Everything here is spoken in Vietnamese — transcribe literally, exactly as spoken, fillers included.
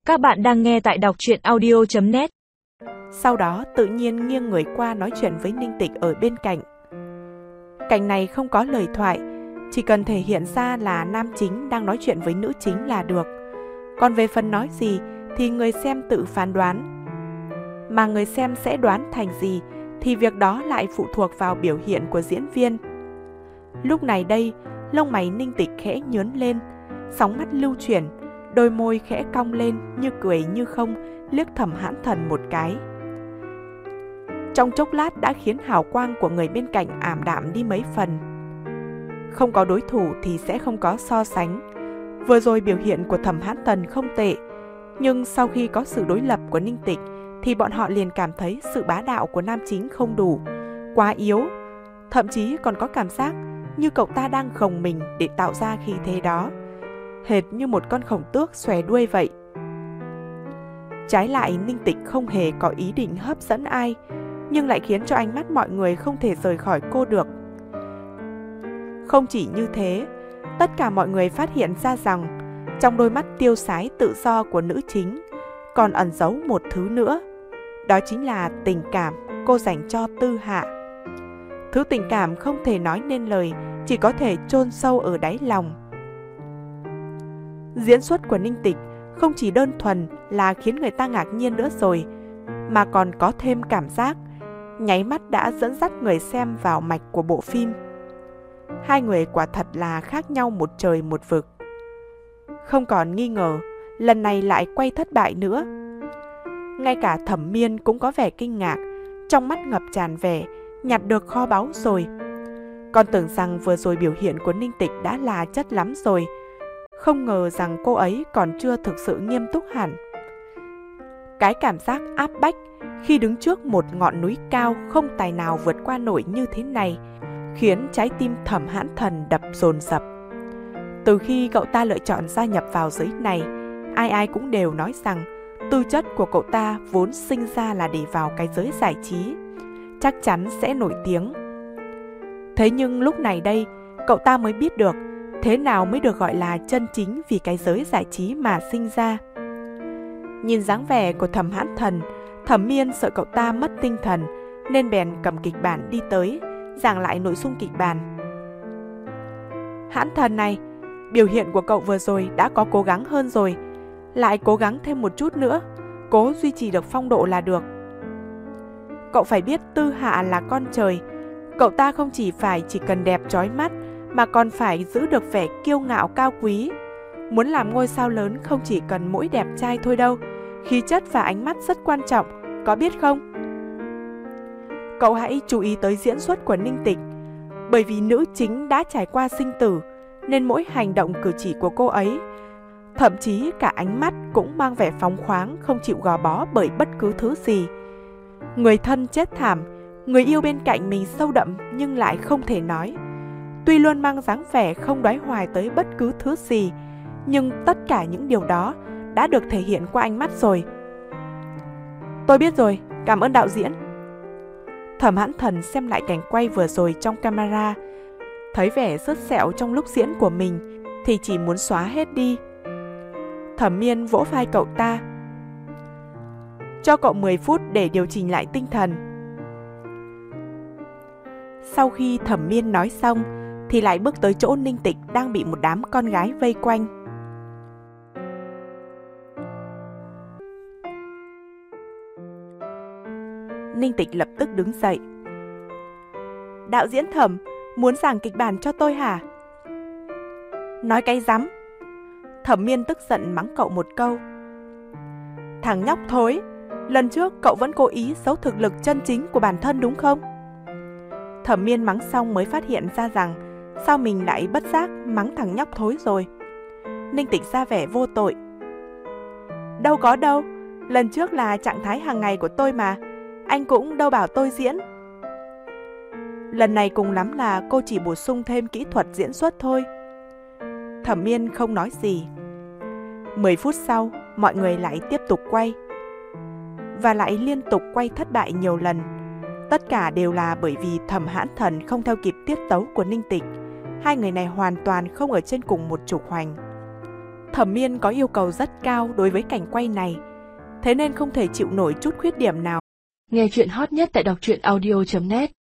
Các bạn đang nghe tại đọc truyện audio chấm net. Sau đó tự nhiên nghiêng người qua nói chuyện với Ninh Tịch ở bên cạnh. Cảnh này không có lời thoại, chỉ cần thể hiện ra là nam chính đang nói chuyện với nữ chính là được. Còn về phần nói gì thì người xem tự phán đoán. Mà người xem sẽ đoán thành gì thì việc đó lại phụ thuộc vào biểu hiện của diễn viên. Lúc này đây, lông mày Ninh Tịch khẽ nhướng lên, sóng mắt lưu chuyển, đôi môi khẽ cong lên như cười như không, liếc Thẩm Hãn Thần một cái. Trong chốc lát đã khiến hào quang của người bên cạnh ảm đạm đi mấy phần. Không có đối thủ thì sẽ không có so sánh. Vừa rồi biểu hiện của Thẩm Hãn Thần không tệ, nhưng sau khi có sự đối lập của Ninh Tịch thì bọn họ liền cảm thấy sự bá đạo của nam chính không đủ, quá yếu. Thậm chí còn có cảm giác như cậu ta đang gồng mình để tạo ra khí thế đó, hệt như một con khổng tước xòe đuôi vậy. Trái lại, Ninh Tịch không hề có ý định hấp dẫn ai, nhưng lại khiến cho ánh mắt mọi người không thể rời khỏi cô được. Không chỉ như thế, tất cả mọi người phát hiện ra rằng trong đôi mắt tiêu sái tự do của nữ chính còn ẩn giấu một thứ nữa. Đó chính là tình cảm cô dành cho Tư Hạ. Thứ tình cảm không thể nói nên lời, chỉ có thể chôn sâu ở đáy lòng. Diễn xuất của Ninh Tịch không chỉ đơn thuần là khiến người ta ngạc nhiên nữa rồi, mà còn có thêm cảm giác nháy mắt đã dẫn dắt người xem vào mạch của bộ phim. Hai người quả thật là khác nhau một trời một vực. Không còn nghi ngờ, lần này lại quay thất bại nữa. Ngay cả Thẩm Miên cũng có vẻ kinh ngạc, trong mắt ngập tràn vẻ nhặt được kho báu rồi. Còn tưởng rằng vừa rồi biểu hiện của Ninh Tịch đã là chất lắm rồi, không ngờ rằng cô ấy còn chưa thực sự nghiêm túc hẳn. Cái cảm giác áp bách khi đứng trước một ngọn núi cao không tài nào vượt qua nổi như thế này khiến trái tim Thẩm Hãn Thần đập dồn dập. Từ khi cậu ta lựa chọn gia nhập vào giới này, ai ai cũng đều nói rằng tư chất của cậu ta vốn sinh ra là để vào cái giới giải trí, chắc chắn sẽ nổi tiếng. Thế nhưng lúc này đây, cậu ta mới biết được thế nào mới được gọi là chân chính vì cái giới giải trí mà sinh ra. Nhìn dáng vẻ của Thẩm Hãn Thần, Thẩm Miên sợ cậu ta mất tinh thần nên bèn cầm kịch bản đi tới, giảng lại nội dung kịch bản. Hãn Thần này, biểu hiện của cậu vừa rồi đã có cố gắng hơn rồi, lại cố gắng thêm một chút nữa, cố duy trì được phong độ là được. Cậu phải biết Tư Hạ là con trời, cậu ta không chỉ phải chỉ cần đẹp chói mắt mà còn phải giữ được vẻ kiêu ngạo cao quý. Muốn làm ngôi sao lớn không chỉ cần mỗi đẹp trai thôi đâu, khí chất và ánh mắt rất quan trọng, có biết không? Cậu hãy chú ý tới diễn xuất của Ninh Tịch, bởi vì nữ chính đã trải qua sinh tử nên mỗi hành động cử chỉ của cô ấy, thậm chí cả ánh mắt cũng mang vẻ phóng khoáng, không chịu gò bó bởi bất cứ thứ gì. Người thân chết thảm, người yêu bên cạnh mình sâu đậm nhưng lại không thể nói. Tuy luôn mang dáng vẻ không đoái hoài tới bất cứ thứ gì, nhưng tất cả những điều đó đã được thể hiện qua ánh mắt rồi. Tôi biết rồi, cảm ơn đạo diễn. Thẩm Hãn Thần xem lại cảnh quay vừa rồi trong camera, thấy vẻ sứt sẹo trong lúc diễn của mình thì chỉ muốn xóa hết đi. Thẩm Miên vỗ vai cậu ta. Cho cậu mười phút để điều chỉnh lại tinh thần. Sau khi Thẩm Miên nói xong thì lại bước tới chỗ Ninh Tịch đang bị một đám con gái vây quanh. Ninh Tịch lập tức đứng dậy. Đạo diễn Thẩm, muốn giảng kịch bản cho tôi hả? Nói cái rắm. Thẩm Miên tức giận mắng cậu một câu. Thằng nhóc thối, lần trước cậu vẫn cố ý giấu thực lực chân chính của bản thân đúng không? Thẩm Miên mắng xong mới phát hiện ra rằng sao mình lại bất giác mắng thằng nhóc thối rồi. Ninh Tịch ra vẻ vô tội. Đâu có đâu, lần trước là trạng thái hàng ngày của tôi mà, anh cũng đâu bảo tôi diễn. Lần này cùng lắm là cô chỉ bổ sung thêm kỹ thuật diễn xuất thôi. Thẩm Miên không nói gì. Mười phút sau, mọi người lại tiếp tục quay. Và lại liên tục quay thất bại nhiều lần. Tất cả đều là bởi vì Thẩm Hãn Thần không theo kịp tiết tấu của Ninh Tịch. Hai người này hoàn toàn không ở trên cùng một trục hoành. Thẩm Miên có yêu cầu rất cao đối với cảnh quay này, thế nên không thể chịu nổi chút khuyết điểm nào. Nghe chuyện hot nhất tại đọc truyện audio chấm net